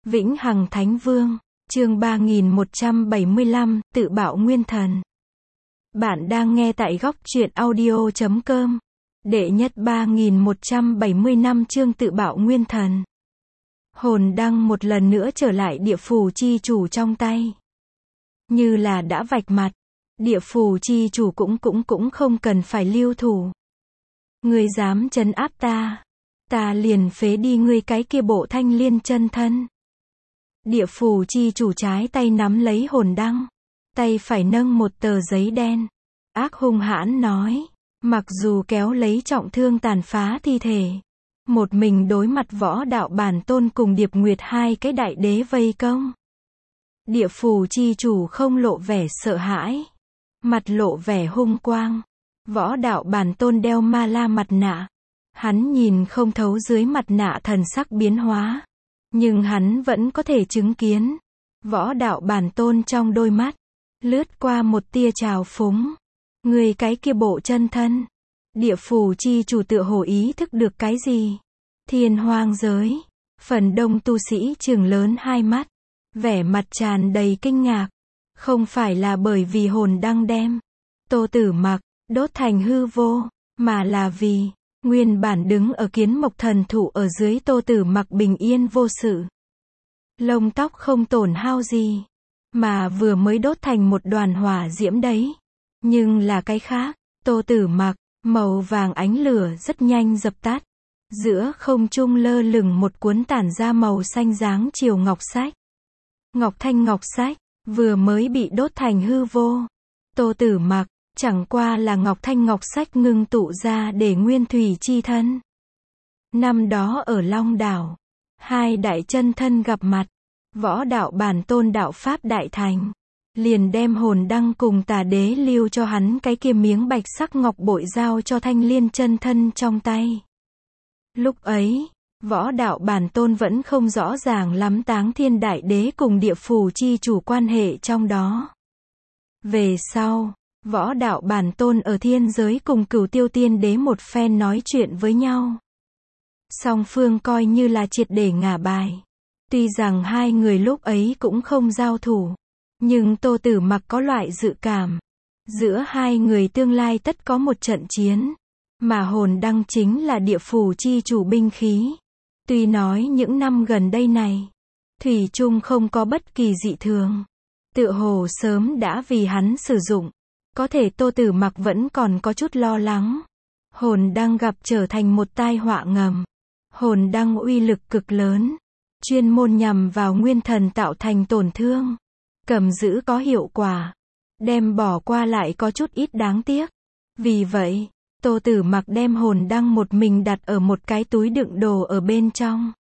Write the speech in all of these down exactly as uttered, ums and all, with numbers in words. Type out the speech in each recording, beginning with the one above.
Vĩnh Hằng Thánh Vương, chương ba nghìn một trăm bảy mươi lăm, tự bạo nguyên thần. Bạn đang nghe tại góc truyện audio chấm com. Đệ nhất ba nghìn một trăm bảy mươi lăm chương tự bạo nguyên thần. Hồn đăng một lần nữa trở lại địa phủ chi chủ trong tay. Như là đã vạch mặt, địa phủ chi chủ cũng cũng cũng không cần phải lưu thủ. Ngươi dám trấn áp ta, ta liền phế đi ngươi cái kia bộ thanh liên chân thân. Địa phủ chi chủ trái tay nắm lấy hồn đăng, tay phải nâng một tờ giấy đen, ác hung hãn nói, mặc dù kéo lấy trọng thương tàn phá thi thể, một mình đối mặt Võ Đạo Bản Tôn cùng Điệp Nguyệt hai cái đại đế vây công. Địa phủ chi chủ không lộ vẻ sợ hãi, mặt lộ vẻ hung quang. Võ Đạo Bản Tôn đeo ma la mặt nạ, hắn nhìn không thấu dưới mặt nạ thần sắc biến hóa, nhưng hắn vẫn có thể chứng kiến Võ Đạo Bản Tôn trong đôi mắt lướt qua một tia trào phúng. Người cái kia bộ chân thân. Địa phủ chi chủ tựa hồ ý thức được cái gì. Thiên hoang giới, phần đông tu sĩ trừng lớn hai mắt, vẻ mặt tràn đầy kinh ngạc. Không phải là bởi vì hồn đăng đem Tô Tử Mặc đốt thành hư vô, mà là vì nguyên bản đứng ở kiến mộc thần thụ ở dưới Tô Tử Mặc bình yên vô sự, lông tóc không tổn hao gì, mà vừa mới đốt thành một đoàn hỏa diễm đấy. Nhưng là cái khác, Tô Tử Mặc, màu vàng ánh lửa rất nhanh dập tắt. Giữa không trung lơ lửng một cuốn tản ra màu xanh dáng chiều ngọc sách. Ngọc thanh ngọc sách, vừa mới bị đốt thành hư vô. Tô Tử Mặc, chẳng qua là ngọc thanh ngọc sách ngưng tụ ra để nguyên thủy chi thân. Năm đó ở Long Đảo, hai đại chân thân gặp mặt, Võ Đạo Bản Tôn đạo pháp đại thành, liền đem hồn đăng cùng Tà Đế lưu cho hắn cái kia miếng bạch sắc ngọc bội giao cho thanh liên chân thân trong tay. Lúc ấy, Võ Đạo Bản Tôn vẫn không rõ ràng lắm Táng Thiên Đại Đế cùng địa phủ chi chủ quan hệ trong đó. Về sau, Võ Đạo Bản Tôn ở thiên giới cùng Cửu Tiêu Tiên Đế một phen nói chuyện với nhau. Song phương coi như là triệt để ngả bài. Tuy rằng hai người lúc ấy cũng không giao thủ, nhưng Tô Tử Mặc có loại dự cảm, giữa hai người tương lai tất có một trận chiến, mà hồn đăng chính là địa phủ chi chủ binh khí. Tuy nói những năm gần đây này, thủy chung không có bất kỳ dị thường, tựa hồ sớm đã vì hắn sử dụng, có thể Tô Tử Mặc vẫn còn có chút lo lắng. Hồn đăng gặp trở thành một tai họa ngầm. Hồn đăng uy lực cực lớn, chuyên môn nhằm vào nguyên thần tạo thành tổn thương, cầm giữ có hiệu quả, đem bỏ qua lại có chút ít đáng tiếc. Vì vậy, Tô Tử Mặc đem hồn đăng một mình đặt ở một cái túi đựng đồ ở bên trong,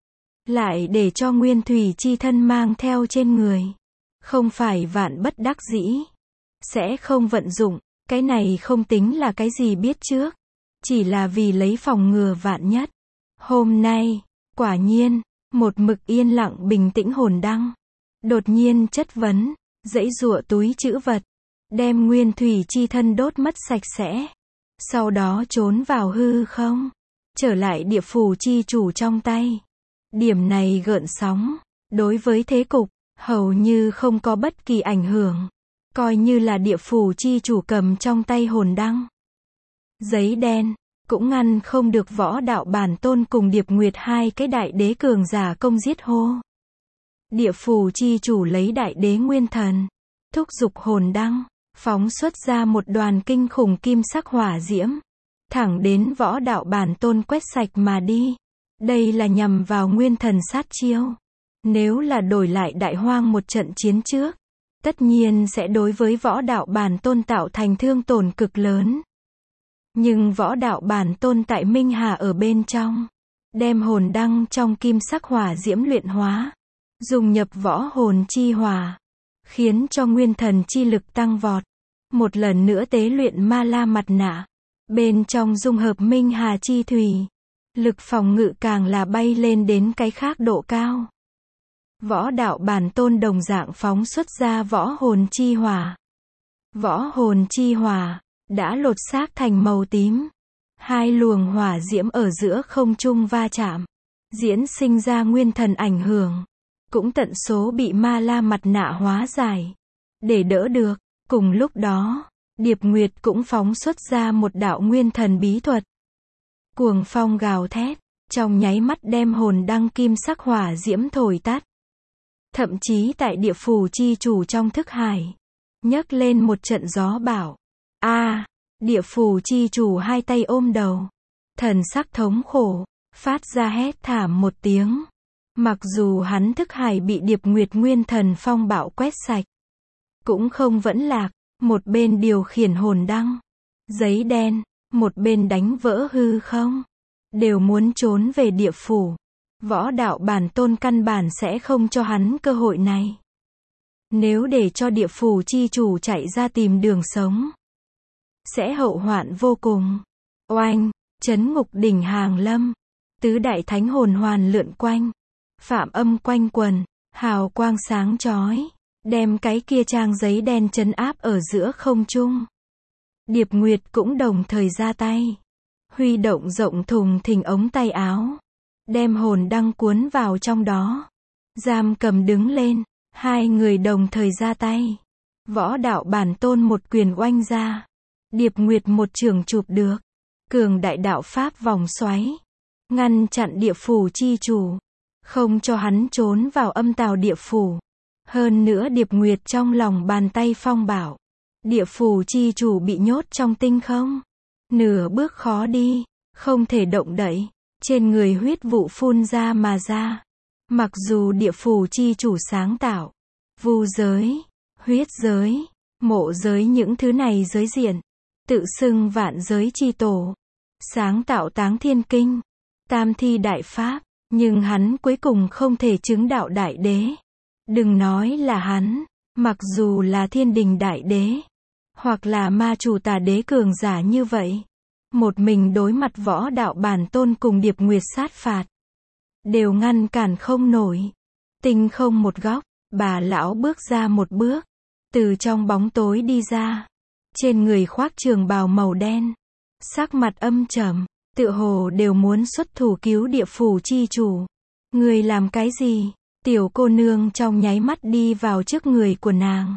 lại để cho nguyên thủy chi thân mang theo trên người. Không phải vạn bất đắc dĩ, sẽ không vận dụng, cái này không tính là cái gì biết trước, chỉ là vì lấy phòng ngừa vạn nhất. Hôm nay, quả nhiên, một mực yên lặng bình tĩnh hồn đăng đột nhiên chất vấn, giãy giụa túi trữ vật, đem nguyên thủy chi thân đốt mất sạch sẽ, sau đó trốn vào hư không, trở lại địa phủ chi chủ trong tay. Điểm này gợn sóng, đối với thế cục, hầu như không có bất kỳ ảnh hưởng, coi như là địa phủ chi chủ cầm trong tay hồn đăng giấy đen, cũng ngăn không được Võ Đạo Bản Tôn cùng Điệp Nguyệt hai cái đại đế cường giả công giết hô. Địa phủ chi chủ lấy đại đế nguyên thần, thúc giục hồn đăng, phóng xuất ra một đoàn kinh khủng kim sắc hỏa diễm, thẳng đến Võ Đạo Bản Tôn quét sạch mà đi. Đây là nhằm vào nguyên thần sát chiêu. Nếu là đổi lại đại hoang một trận chiến trước, tất nhiên sẽ đối với Võ Đạo Bản Tôn tạo thành thương tổn cực lớn. Nhưng Võ Đạo Bản Tôn tại Minh Hà ở bên trong, đem hồn đăng trong kim sắc hỏa diễm luyện hóa, dùng nhập võ hồn chi hỏa, khiến cho nguyên thần chi lực tăng vọt. Một lần nữa tế luyện ma la mặt nạ, bên trong dung hợp Minh Hà chi thủy, lực phòng ngự càng là bay lên đến cái khác độ cao. Võ Đạo Bản Tôn đồng dạng phóng xuất ra võ hồn chi hỏa. Võ hồn chi hỏa đã lột xác thành màu tím. Hai luồng hỏa diễm ở giữa không trung va chạm, diễn sinh ra nguyên thần ảnh hưởng. cũng tận số bị ma la mặt nạ hóa giải. Để đỡ được, cùng lúc đó, Điệp Nguyệt cũng phóng xuất ra một đạo nguyên thần bí thuật. Cuồng phong gào thét, trong nháy mắt đem hồn đăng kim sắc hỏa diễm thổi tắt. Thậm chí tại địa phủ chi chủ trong thức hải, nhấc lên một trận gió bão. A, à, địa phủ chi chủ hai tay ôm đầu, thần sắc thống khổ, phát ra hét thảm một tiếng. Mặc dù hắn thức hải bị Điệp Nguyệt nguyên thần phong bạo quét sạch, cũng không vẫn lạc, một bên điều khiển hồn đăng, giấy đen, một bên đánh vỡ hư không, đều muốn trốn về địa phủ. Võ đạo bản tôn căn bản sẽ không cho hắn cơ hội này. Nếu để cho địa phủ chi chủ chạy ra tìm đường sống, sẽ hậu hoạn vô cùng. Oanh, chấn ngục đỉnh hàng lâm, tứ đại thánh hồn hoàn lượn quanh, phạm âm quanh quần, hào quang sáng chói, đem cái kia trang giấy đen trấn áp ở giữa không trung. Điệp Nguyệt cũng đồng thời ra tay, huy động rộng thùng thình ống tay áo, đem hồn đăng cuốn vào trong đó. Giam Cầm đứng lên, hai người đồng thời ra tay. Võ đạo bản tôn một quyền oanh ra, Điệp Nguyệt một trường chụp được, cường đại đạo pháp vòng xoáy, ngăn chặn địa phủ chi chủ, không cho hắn trốn vào âm tào địa phủ. Hơn nữa Điệp Nguyệt trong lòng bàn tay phong bảo, địa phủ chi chủ bị nhốt trong tinh không, nửa bước khó đi, không thể động đậy, trên người huyết vụ phun ra mà ra. Mặc dù địa phủ chi chủ sáng tạo vu giới, huyết giới, mộ giới những thứ này giới diện, tự xưng vạn giới chi tổ, sáng tạo táng thiên kinh, tam thi đại pháp, nhưng hắn cuối cùng không thể chứng đạo đại đế. Đừng nói là hắn, mặc dù là thiên đình đại đế, hoặc là ma chủ tà đế cường giả như vậy, một mình đối mặt võ đạo bản tôn cùng Điệp Nguyệt sát phạt, đều ngăn cản không nổi. Tinh không một góc, bà lão bước ra một bước, từ trong bóng tối đi ra, trên người khoác trường bào màu đen, sắc mặt âm trầm, tựa hồ đều muốn xuất thủ cứu địa phủ chi chủ. Người làm cái gì? Tiểu cô nương trong nháy mắt đi vào trước người của nàng,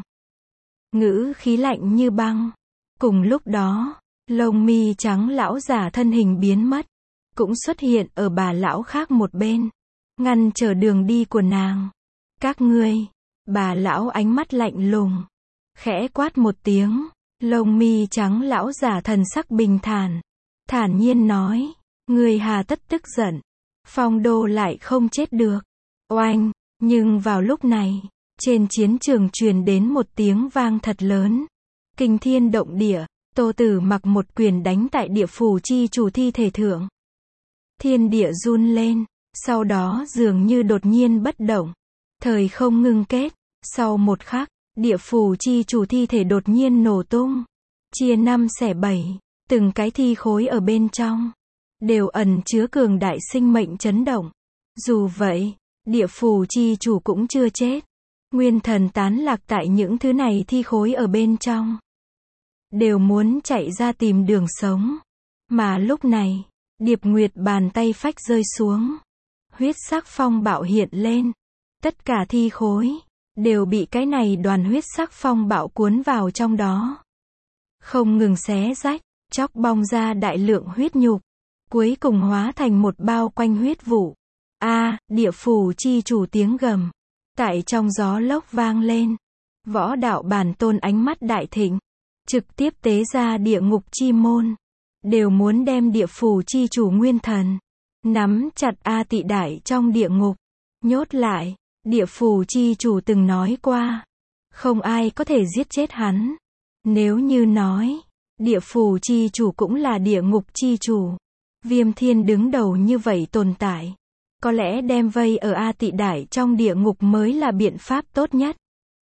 ngữ khí lạnh như băng. Cùng lúc đó, lông mi trắng lão giả thân hình biến mất, cũng xuất hiện ở bà lão khác một bên, ngăn trở đường đi của nàng. Các ngươi, bà lão ánh mắt lạnh lùng, khẽ quát một tiếng, lông mi trắng lão giả thần sắc bình thản, thản nhiên nói, người hà tất tức giận, Phong Đô lại không chết được. Oanh, nhưng vào lúc này, trên chiến trường truyền đến một tiếng vang thật lớn, kinh thiên động địa. Tô Tử Mặc một quyền đánh tại địa phủ chi chủ thi thể thượng. Thiên địa run lên, sau đó dường như đột nhiên bất động. Thời không ngưng kết, sau một khắc, địa phủ chi chủ thi thể đột nhiên nổ tung, chia năm xẻ bảy, từng cái thi khối ở bên trong, đều ẩn chứa cường đại sinh mệnh chấn động. Dù vậy, địa phủ chi chủ cũng chưa chết. Nguyên thần tán lạc tại những thứ này thi khối ở bên trong, đều muốn chạy ra tìm đường sống. Mà lúc này, Điệp Nguyệt bàn tay phách rơi xuống, huyết sắc phong bạo hiện lên, tất cả thi khối đều bị cái này đoàn huyết sắc phong bạo cuốn vào trong đó, không ngừng xé rách, chóc bong ra đại lượng huyết nhục, cuối cùng hóa thành một bao quanh huyết vụ. A, à, địa phủ chi chủ tiếng gầm tại trong gió lốc vang lên. Võ đạo bản tôn ánh mắt đại thịnh, trực tiếp tế ra địa ngục chi môn, đều muốn đem địa phủ chi chủ nguyên thần nắm chặt A Tị Đại trong địa ngục, nhốt lại. Địa phủ chi chủ từng nói qua, không ai có thể giết chết hắn. Nếu như nói, địa phủ chi chủ cũng là địa ngục chi chủ, Viêm Thiên đứng đầu như vậy tồn tại, có lẽ đem vây ở A Tị Đại trong địa ngục mới là biện pháp tốt nhất.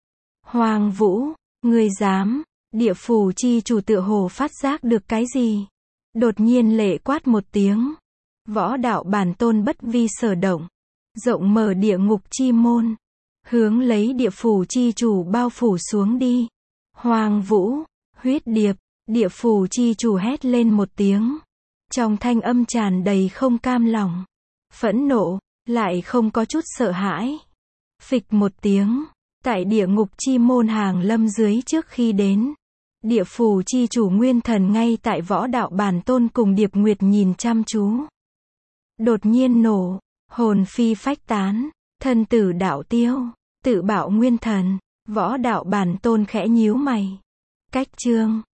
Hoàng Vũ, ngươi dám? Địa phủ chi chủ tựa hồ phát giác được cái gì, đột nhiên lệ quát một tiếng. Võ đạo bản tôn bất vi sở động, rộng mở địa ngục chi môn, hướng lấy địa phủ chi chủ bao phủ xuống đi. Hoàng Vũ, huyết điệp, địa phủ chi chủ hét lên một tiếng, trong thanh âm tràn đầy không cam lòng, phẫn nộ, lại không có chút sợ hãi. Phịch một tiếng. Tại địa ngục chi môn hàng lâm dưới trước khi đến. Địa phủ chi chủ nguyên thần ngay tại võ đạo bản tôn cùng Điệp Nguyệt nhìn chăm chú. Đột nhiên nổ. Hồn phi phách tán. Thân tử đạo tiêu. Tự bạo nguyên thần. Võ đạo bản tôn khẽ nhíu mày. Cách chương.